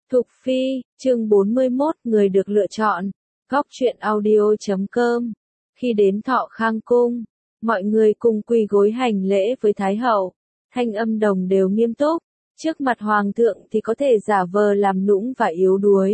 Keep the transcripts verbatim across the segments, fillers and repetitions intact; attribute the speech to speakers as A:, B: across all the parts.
A: Thục Phi, chương bốn mươi mốt, người được lựa chọn. Góc truyện audio chấm com. Khi đến Thọ Khang cung, mọi người cùng quỳ gối hành lễ với Thái hậu, thanh âm đồng đều nghiêm túc, trước mặt hoàng thượng thì có thể giả vờ làm nũng và yếu đuối.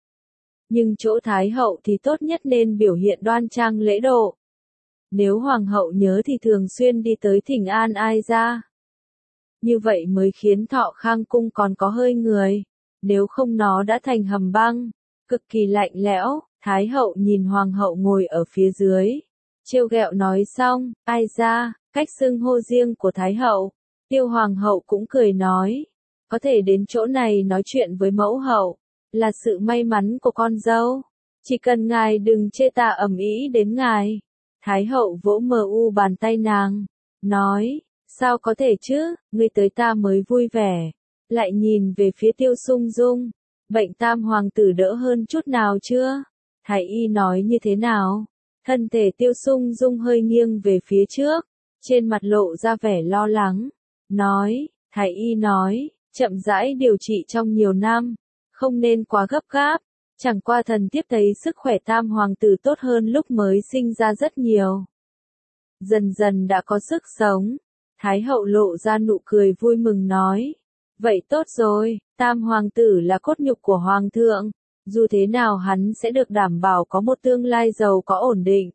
A: Nhưng chỗ Thái hậu thì tốt nhất nên biểu hiện đoan trang lễ độ. Nếu hoàng hậu nhớ thì thường xuyên đi tới thỉnh an ai ra. Như vậy mới khiến Thọ Khang cung còn có hơi người. Nếu không nó đã thành hầm băng, cực kỳ lạnh lẽo. Thái hậu nhìn hoàng hậu ngồi ở phía dưới, trêu ghẹo nói xong, ai ra, cách xưng hô riêng của Thái hậu. Tiêu hoàng hậu cũng cười nói, có thể đến chỗ này nói chuyện với mẫu hậu, là sự may mắn của con dâu. Chỉ cần ngài đừng chê ta ầm ĩ đến ngài. Thái hậu vỗ mờ u bàn tay nàng, nói, sao có thể chứ, ngươi tới ta mới vui vẻ. Lại nhìn về phía Tiêu Sung Dung, bệnh tam hoàng tử đỡ hơn chút nào chưa? Thái y nói như thế nào? Thân thể Tiêu Sung Dung hơi nghiêng về phía trước, trên mặt lộ ra vẻ lo lắng, nói, Thái y nói, chậm rãi điều trị trong nhiều năm, không nên quá gấp gáp, chẳng qua thần tiếp thấy sức khỏe tam hoàng tử tốt hơn lúc mới sinh ra rất nhiều. Dần dần đã có sức sống, Thái hậu lộ ra nụ cười vui mừng nói, vậy tốt rồi, tam hoàng tử là cốt nhục của hoàng thượng, dù thế nào hắn sẽ được đảm bảo có một tương lai giàu có ổn định.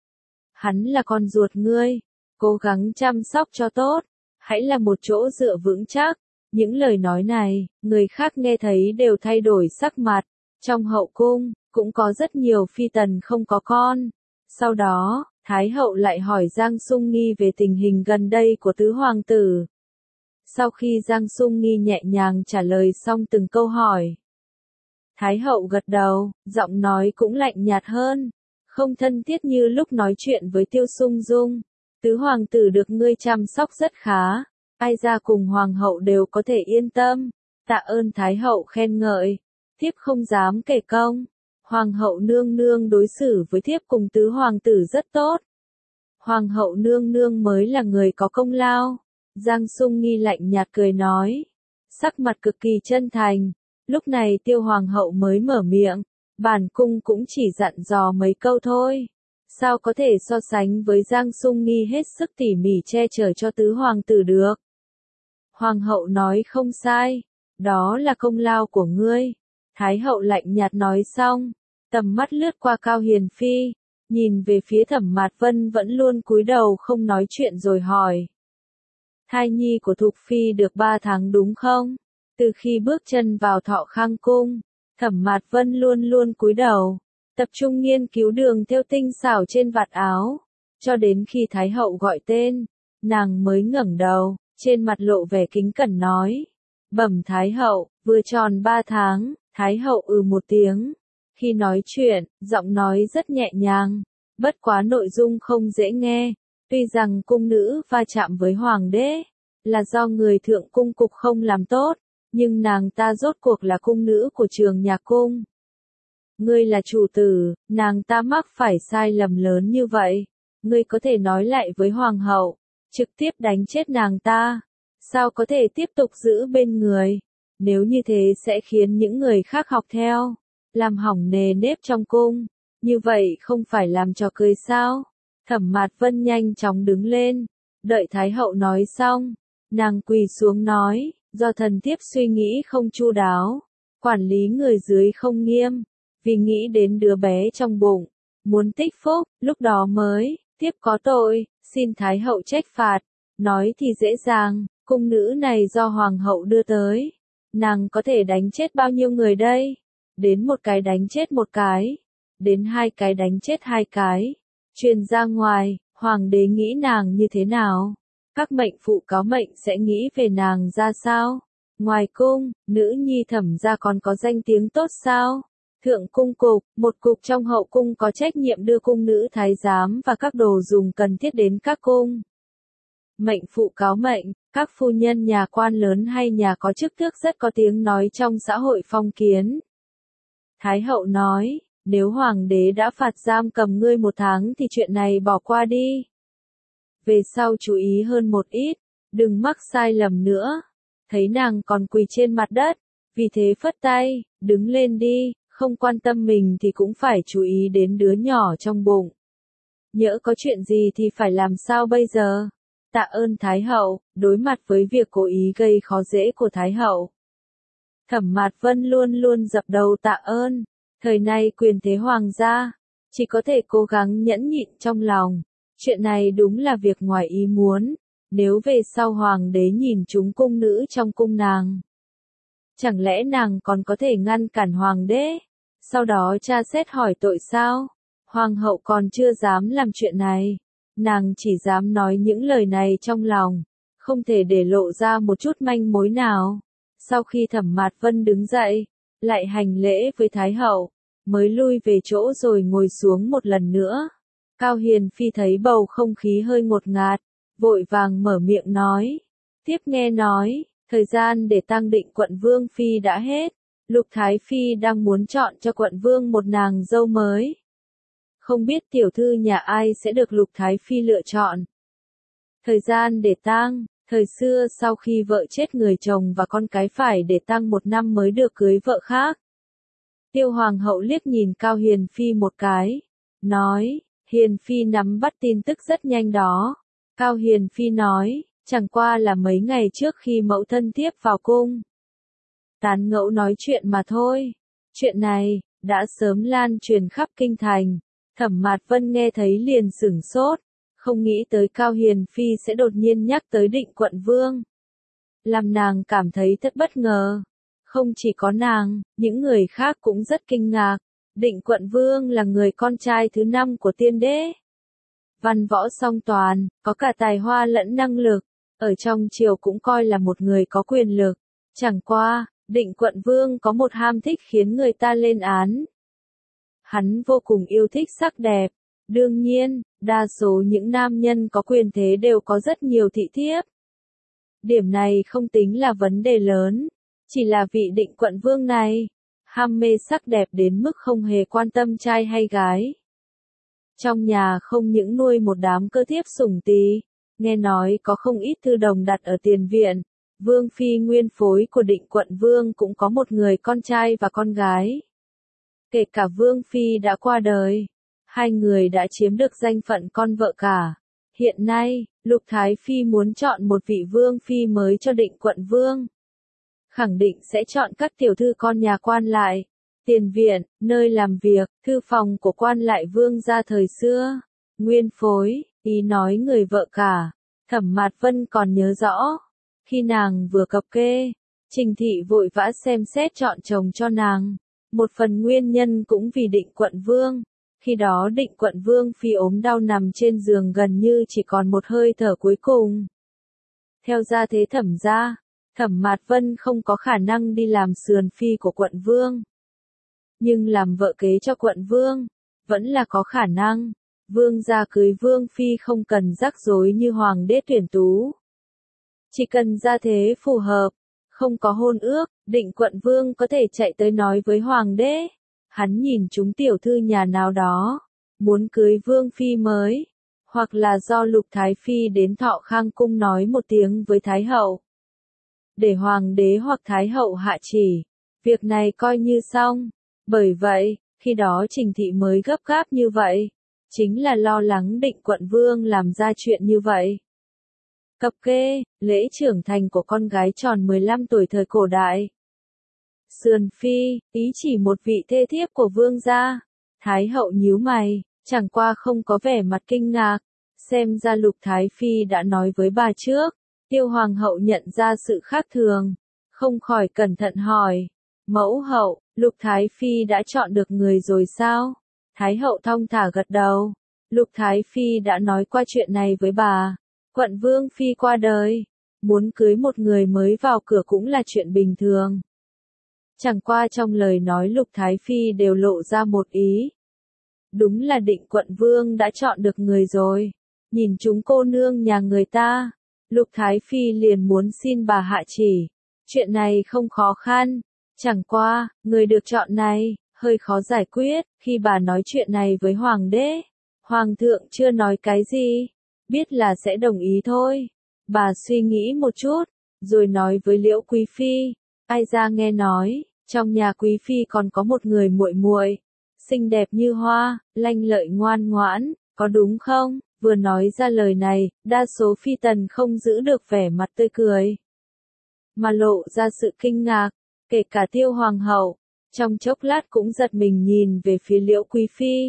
A: Hắn là con ruột ngươi, cố gắng chăm sóc cho tốt, hãy là một chỗ dựa vững chắc. Những lời nói này, người khác nghe thấy đều thay đổi sắc mặt. Trong hậu cung, cũng có rất nhiều phi tần không có con. Sau đó, Thái hậu lại hỏi Giang Sung Nghi về tình hình gần đây của tứ hoàng tử. Sau khi Giang Sung Nghi nhẹ nhàng trả lời xong từng câu hỏi, Thái hậu gật đầu, giọng nói cũng lạnh nhạt hơn, không thân thiết như lúc nói chuyện với Tiêu Sung Dung. Tứ hoàng tử được ngươi chăm sóc rất khá, ai ra cùng hoàng hậu đều có thể yên tâm. Tạ ơn Thái hậu khen ngợi, thiếp không dám kể công. Hoàng hậu nương nương đối xử với thiếp cùng tứ hoàng tử rất tốt. Hoàng hậu nương nương mới là người có công lao. Giang Sung Nghi lạnh nhạt cười nói, sắc mặt cực kỳ chân thành. Lúc này Tiêu hoàng hậu mới mở miệng, bản cung cũng chỉ dặn dò mấy câu thôi. Sao có thể so sánh với Giang Sung Nghi hết sức tỉ mỉ che chở cho tứ hoàng tử được. Hoàng hậu nói không sai, đó là công lao của ngươi. Thái hậu lạnh nhạt nói xong, tầm mắt lướt qua Cao Hiền Phi, nhìn về phía Thẩm Mạt Vân vẫn luôn cúi đầu không nói chuyện rồi hỏi. Thai nhi của Thục Phi được ba tháng đúng không? Từ khi bước chân vào Thọ Khang cung, Thẩm Mạt Vân luôn luôn cúi đầu, tập trung nghiên cứu đường thêu tinh xảo trên vạt áo, cho đến khi Thái hậu gọi tên, nàng mới ngẩng đầu, trên mặt lộ vẻ kính cẩn nói, bẩm Thái hậu, vừa tròn ba tháng. Thái hậu ừ một tiếng, khi nói chuyện, giọng nói rất nhẹ nhàng, bất quá nội dung không dễ nghe. Tuy rằng cung nữ va chạm với hoàng đế, là do người thượng cung cục không làm tốt, nhưng nàng ta rốt cuộc là cung nữ của Trường Nhạc cung. Ngươi là chủ tử, nàng ta mắc phải sai lầm lớn như vậy, ngươi có thể nói lại với hoàng hậu, trực tiếp đánh chết nàng ta, sao có thể tiếp tục giữ bên người, nếu như thế sẽ khiến những người khác học theo, làm hỏng nề nếp trong cung, như vậy không phải làm trò cười sao? Thẩm Mạt Vân nhanh chóng đứng lên, đợi Thái hậu nói xong, nàng quỳ xuống nói, do thần thiếp suy nghĩ không chu đáo, quản lý người dưới không nghiêm, vì nghĩ đến đứa bé trong bụng, muốn tích phúc, lúc đó mới, thiếp có tội, xin Thái hậu trách phạt. Nói thì dễ dàng, cung nữ này do hoàng hậu đưa tới, nàng có thể đánh chết bao nhiêu người đây? Đến một cái đánh chết một cái, đến hai cái đánh chết hai cái. Truyền ra ngoài, hoàng đế nghĩ nàng như thế nào? Các mệnh phụ cáo mệnh sẽ nghĩ về nàng ra sao? Ngoài cung, nữ nhi Thẩm gia còn có danh tiếng tốt sao? Thượng cung cục, một cục trong hậu cung có trách nhiệm đưa cung nữ thái giám và các đồ dùng cần thiết đến các cung. Mệnh phụ cáo mệnh, các phu nhân nhà quan lớn hay nhà có chức tước rất có tiếng nói trong xã hội phong kiến. Thái hậu nói, nếu hoàng đế đã phạt giam cầm ngươi một tháng thì chuyện này bỏ qua đi. Về sau chú ý hơn một ít, đừng mắc sai lầm nữa. Thấy nàng còn quỳ trên mặt đất, Vì thế phất tay, đứng lên đi, không quan tâm mình thì cũng phải chú ý đến đứa nhỏ trong bụng. Nhỡ có chuyện gì thì phải làm sao bây giờ? Tạ ơn Thái hậu, đối mặt với việc cố ý gây khó dễ của Thái hậu. Thẩm Mạt Vân luôn luôn dập đầu tạ ơn, thời nay quyền thế hoàng gia, chỉ có thể cố gắng nhẫn nhịn trong lòng. Chuyện này đúng là việc ngoài ý muốn, nếu về sau hoàng đế nhìn chúng cung nữ trong cung nàng. Chẳng lẽ nàng còn có thể ngăn cản hoàng đế, sau đó tra xét hỏi tội sao? Hoàng hậu còn chưa dám làm chuyện này, nàng chỉ dám nói những lời này trong lòng, không thể để lộ ra một chút manh mối nào. Sau khi Thẩm Mạt Vân đứng dậy, lại hành lễ với Thái hậu, mới lui về chỗ rồi ngồi xuống một lần nữa. Cao Hiền Phi thấy bầu không khí hơi ngột ngạt, vội vàng mở miệng nói. Tiếp nghe nói, thời gian để tang định quận vương phi đã hết, Lục Thái Phi đang muốn chọn cho quận vương một nàng dâu mới. Không biết tiểu thư nhà ai sẽ được Lục Thái Phi lựa chọn. Thời gian để tang, thời xưa sau khi vợ chết người chồng và con cái phải để tang một năm mới được cưới vợ khác. Tiêu Hoàng hậu liếc nhìn Cao Hiền Phi một cái, nói, Hiền Phi nắm bắt tin tức rất nhanh đó. Cao Hiền Phi nói, chẳng qua là mấy ngày trước khi mẫu thân thiếp vào cung. Tán ngẫu nói chuyện mà thôi. Chuyện này, đã sớm lan truyền khắp kinh thành. Thẩm Mạt Vân nghe thấy liền sửng sốt, không nghĩ tới Cao Hiền Phi sẽ đột nhiên nhắc tới định quận vương. Làm nàng cảm thấy thật bất ngờ. Không chỉ có nàng, những người khác cũng rất kinh ngạc. Định quận vương là người con trai thứ năm của tiên đế. Văn võ song toàn, có cả tài hoa lẫn năng lực, ở trong triều cũng coi là một người có quyền lực. Chẳng qua, định quận vương có một ham thích khiến người ta lên án. Hắn vô cùng yêu thích sắc đẹp. Đương nhiên, đa số những nam nhân có quyền thế đều có rất nhiều thị thiếp. Điểm này không tính là vấn đề lớn, chỉ là vị định quận vương này, ham mê sắc đẹp đến mức không hề quan tâm trai hay gái. Trong nhà không những nuôi một đám cơ thiếp sủng tỳ, nghe nói có không ít thư đồng đặt ở tiền viện. Vương phi nguyên phối của định quận vương cũng có một người con trai và con gái. Kể cả vương phi đã qua đời, hai người đã chiếm được danh phận con vợ cả. Hiện nay, Lục Thái Phi muốn chọn một vị vương phi mới cho định quận vương. Khẳng định sẽ chọn các tiểu thư con nhà quan lại, tiền viện, nơi làm việc, thư phòng của quan lại vương gia thời xưa. Nguyên phối, ý nói người vợ cả. Thẩm Mạt Vân còn nhớ rõ, khi nàng vừa cập kê, Trình thị vội vã xem xét chọn chồng cho nàng. Một phần nguyên nhân cũng vì định quận vương. Khi đó định quận vương phi ốm đau nằm trên giường gần như chỉ còn một hơi thở cuối cùng. Theo gia thế Thẩm gia, Thẩm Mạt Vân không có khả năng đi làm sườn phi của quận vương. Nhưng làm vợ kế cho quận vương, vẫn là có khả năng. Vương gia cưới vương phi không cần rắc rối như hoàng đế tuyển tú. Chỉ cần gia thế phù hợp, không có hôn ước, định quận vương có thể chạy tới nói với hoàng đế. Hắn nhìn chúng tiểu thư nhà nào đó, muốn cưới vương phi mới, hoặc là do Lục Thái Phi đến Thọ Khang cung nói một tiếng với Thái hậu. Để hoàng đế hoặc Thái hậu hạ chỉ, việc này coi như xong. Bởi vậy, khi đó Trình thị mới gấp gáp như vậy, chính là lo lắng định quận vương làm ra chuyện như vậy. Cập kê, lễ trưởng thành của con gái tròn mười lăm tuổi thời cổ đại. Sườn phi, ý chỉ một vị thê thiếp của vương gia. Thái hậu nhíu mày, chẳng qua không có vẻ mặt kinh ngạc, xem ra Lục Thái Phi đã nói với bà trước. Tiêu Hoàng hậu nhận ra sự khác thường, không khỏi cẩn thận hỏi, mẫu hậu, Lục Thái Phi đã chọn được người rồi sao? Thái hậu thong thả gật đầu, Lục Thái Phi đã nói qua chuyện này với bà. Quận vương phi qua đời, muốn cưới một người mới vào cửa cũng là chuyện bình thường. Chẳng qua trong lời nói Lục Thái Phi đều lộ ra một ý. Đúng là định quận vương đã chọn được người rồi. Nhìn chúng cô nương nhà người ta, Lục Thái Phi liền muốn xin bà hạ chỉ. Chuyện này không khó khăn. Chẳng qua, người được chọn này, hơi khó giải quyết. Khi bà nói chuyện này với hoàng đế, hoàng thượng chưa nói cái gì, biết là sẽ đồng ý thôi. Bà suy nghĩ một chút, rồi nói với Liễu Quý Phi, Ai ra nghe nói, trong nhà quý phi còn có một người muội muội, xinh đẹp như hoa, lanh lợi ngoan ngoãn, có đúng không? Vừa nói ra lời này, đa số phi tần không giữ được vẻ mặt tươi cười, mà lộ ra sự kinh ngạc, kể cả Tiêu hoàng hậu, trong chốc lát cũng giật mình nhìn về phía Liễu quý phi.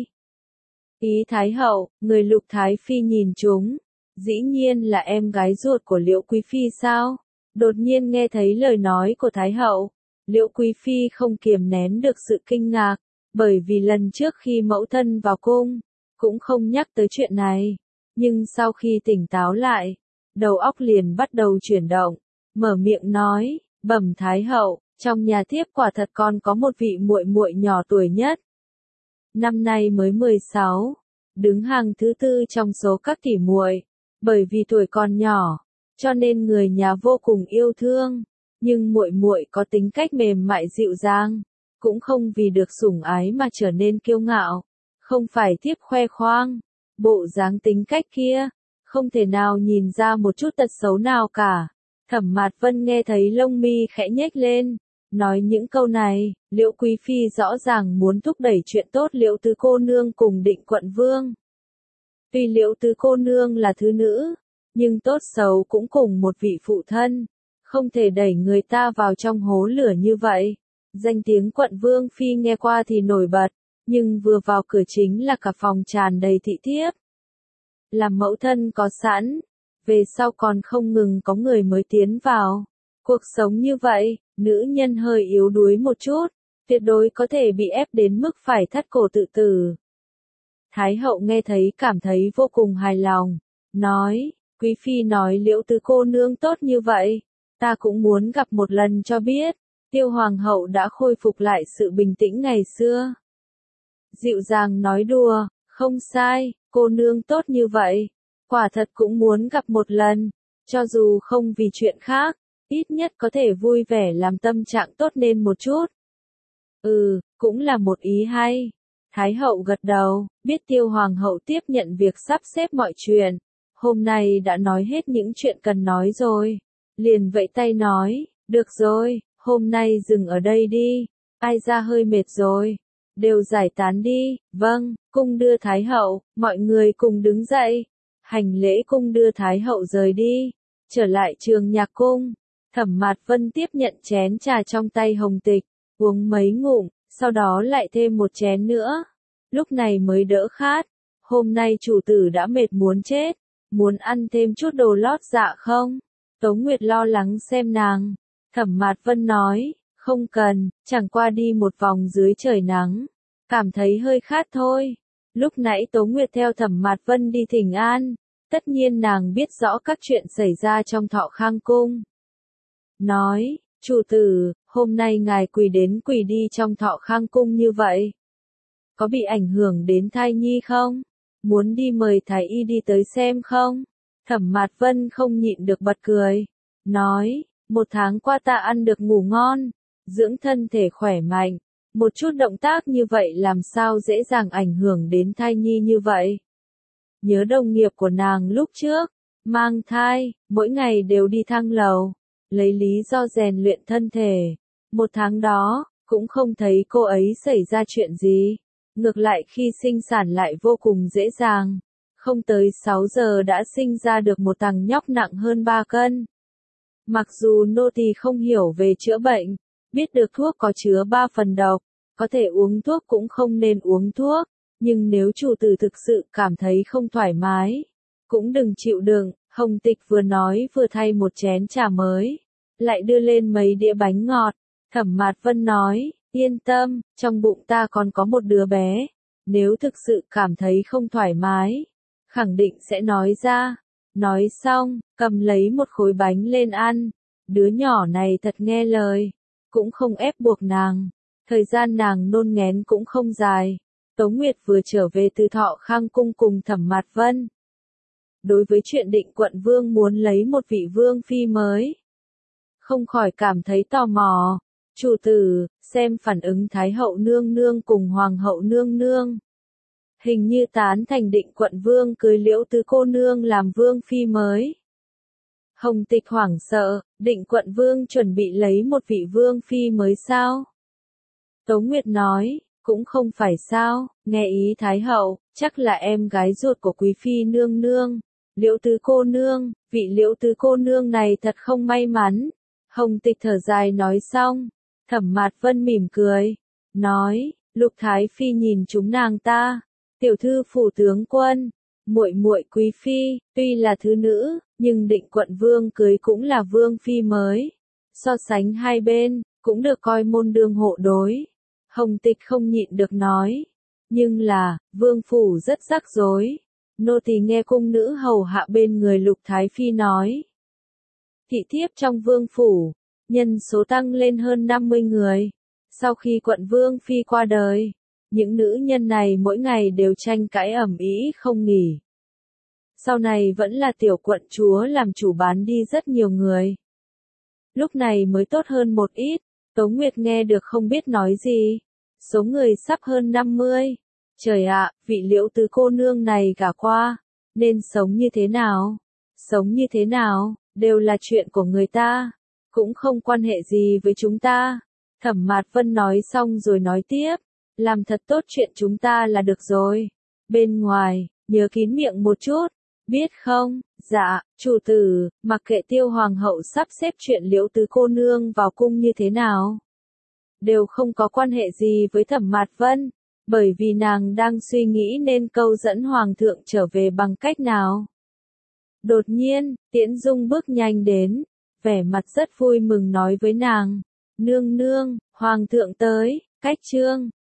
A: Ý Thái hậu, người Lục Thái phi nhìn chúng, dĩ nhiên là em gái ruột của Liễu quý phi sao? Đột nhiên nghe thấy lời nói của Thái hậu, Liễu quý phi không kiềm nén được sự kinh ngạc, bởi vì lần trước khi mẫu thân vào cung, cũng không nhắc tới chuyện này, nhưng sau khi tỉnh táo lại, đầu óc liền bắt đầu chuyển động, mở miệng nói, bẩm Thái hậu, trong nhà thiếp quả thật còn có một vị muội muội nhỏ tuổi nhất. Năm nay mới mười sáu, đứng hàng thứ tư trong số các tỷ muội, bởi vì tuổi còn nhỏ, cho nên người nhà vô cùng yêu thương, nhưng muội muội có tính cách mềm mại dịu dàng, cũng không vì được sủng ái mà trở nên kiêu ngạo, không phải thiếp khoe khoang, bộ dáng tính cách kia, không thể nào nhìn ra một chút tật xấu nào cả. Thẩm Mạt Vân nghe thấy lông mi khẽ nhếch lên, nói những câu này, Liễu quý phi rõ ràng muốn thúc đẩy chuyện tốt Liễu tứ cô nương cùng Định quận vương. Tuy Liễu tứ cô nương là thứ nữ, nhưng tốt xấu cũng cùng một vị phụ thân, không thể đẩy người ta vào trong hố lửa như vậy. Danh tiếng quận vương phi nghe qua thì nổi bật, nhưng vừa vào cửa chính là cả phòng tràn đầy thị thiếp. Làm mẫu thân có sẵn, về sau còn không ngừng có người mới tiến vào. Cuộc sống như vậy, nữ nhân hơi yếu đuối một chút, tuyệt đối có thể bị ép đến mức phải thắt cổ tự tử. Thái hậu nghe thấy cảm thấy vô cùng hài lòng, nói, quý phi nói Liễu tứ cô nương tốt như vậy, ta cũng muốn gặp một lần cho biết. Tiêu hoàng hậu đã khôi phục lại sự bình tĩnh ngày xưa. Dịu dàng nói đùa, không sai, cô nương tốt như vậy, quả thật cũng muốn gặp một lần, cho dù không vì chuyện khác, ít nhất có thể vui vẻ làm tâm trạng tốt lên một chút. Ừ, cũng là một ý hay. Thái hậu gật đầu, biết Tiêu hoàng hậu tiếp nhận việc sắp xếp mọi chuyện, hôm nay đã nói hết những chuyện cần nói rồi, liền vẫy tay nói, được rồi, hôm nay dừng ở đây đi, ai ra hơi mệt rồi, đều giải tán đi. Vâng, cung đưa Thái hậu, mọi người cùng đứng dậy, hành lễ cung đưa Thái hậu rời đi, trở lại Trường Nhạc cung. Thẩm Mạt Vân tiếp nhận chén trà trong tay Hồng Tịch, uống mấy ngụm, sau đó lại thêm một chén nữa, lúc này mới đỡ khát. Hôm nay chủ tử đã mệt muốn chết, muốn ăn thêm chút đồ lót dạ không? Tống Nguyệt lo lắng xem nàng. Thẩm Mạt Vân nói, không cần, chẳng qua đi một vòng dưới trời nắng, cảm thấy hơi khát thôi. Lúc nãy Tống Nguyệt theo Thẩm Mạt Vân đi thỉnh an, tất nhiên nàng biết rõ các chuyện xảy ra trong Thọ Khang cung. Nói, chủ tử, hôm nay ngài quỳ đến quỳ đi trong Thọ Khang cung như vậy, có bị ảnh hưởng đến thai nhi không? Muốn đi mời thái y đi tới xem không? Thẩm Mạt Vân không nhịn được bật cười, nói, một tháng qua ta ăn được ngủ ngon, dưỡng thân thể khỏe mạnh, một chút động tác như vậy làm sao dễ dàng ảnh hưởng đến thai nhi như vậy. Nhớ đồng nghiệp của nàng lúc trước, mang thai, mỗi ngày đều đi thang lầu, lấy lý do rèn luyện thân thể. Một tháng đó, cũng không thấy cô ấy xảy ra chuyện gì. Ngược lại khi sinh sản lại vô cùng dễ dàng. Không tới sáu giờ đã sinh ra được một thằng nhóc nặng hơn ba cân. Mặc dù nô tỳ không hiểu về chữa bệnh, biết được thuốc có chứa ba phần độc, có thể uống thuốc cũng không nên uống thuốc, nhưng nếu chủ tử thực sự cảm thấy không thoải mái, cũng đừng chịu đựng. Hồng Tịch vừa nói vừa thay một chén trà mới, lại đưa lên mấy đĩa bánh ngọt. Thẩm Mạt Vân nói, yên tâm, trong bụng ta còn có một đứa bé, nếu thực sự cảm thấy không thoải mái, khẳng định sẽ nói ra. Nói xong, cầm lấy một khối bánh lên ăn, đứa nhỏ này thật nghe lời, cũng không ép buộc nàng, thời gian nàng nôn nghén cũng không dài. Tống Nguyệt vừa trở về từ Thọ Khang cung cùng Thẩm Mạt Vân. Đối với chuyện Định quận vương muốn lấy một vị vương phi mới, không khỏi cảm thấy tò mò. Chủ tử, xem phản ứng Thái hậu nương nương cùng Hoàng hậu nương nương. Hình như tán thành Định quận vương cưới Liễu tứ cô nương làm vương phi mới. Hồng Tịch hoảng sợ, định quận vương chuẩn bị lấy một vị vương phi mới sao? Tố Nguyệt nói, cũng không phải sao, nghe ý Thái hậu, chắc là em gái ruột của quý phi nương nương. Liễu tứ cô nương, vị liễu tứ cô nương này thật không may mắn. Hồng Tịch thở dài nói xong, Thẩm Mạt Vân mỉm cười, nói, Lục Thái phi nhìn chúng nàng ta, tiểu thư phủ tướng quân, muội muội quý phi, tuy là thứ nữ, nhưng định quận vương cưới cũng là vương phi mới. So sánh hai bên, cũng được coi môn đương hộ đối. Hồng Tịch không nhịn được nói, nhưng là, vương phủ rất rắc rối. Nô tỳ nghe cung nữ hầu hạ bên người Lục Thái phi nói, thị thiếp trong vương phủ, nhân số tăng lên hơn năm mươi người. Sau khi quận vương phi qua đời, những nữ nhân này mỗi ngày đều tranh cãi ầm ĩ không nghỉ. Sau này vẫn là tiểu quận chúa làm chủ bán đi rất nhiều người. Lúc này mới tốt hơn một ít, Tố Nguyệt nghe được không biết nói gì. Số người sắp hơn năm mươi. Trời ạ, vị liễu tứ cô nương này gả qua, nên sống như thế nào? Sống như thế nào, đều là chuyện của người ta, cũng không quan hệ gì với chúng ta. Thẩm Mạt Vân nói xong rồi nói tiếp, làm thật tốt chuyện chúng ta là được rồi. Bên ngoài, nhớ kín miệng một chút, biết không? Dạ, chủ tử, mặc kệ Tiêu hoàng hậu sắp xếp chuyện liễu tứ cô nương vào cung như thế nào, đều không có quan hệ gì với Thẩm Mạt Vân, bởi vì nàng đang suy nghĩ nên câu dẫn hoàng thượng trở về bằng cách nào. Đột nhiên, Tiễn Dung bước nhanh đến, vẻ mặt rất vui mừng nói với nàng, nương nương, hoàng thượng tới, cách chương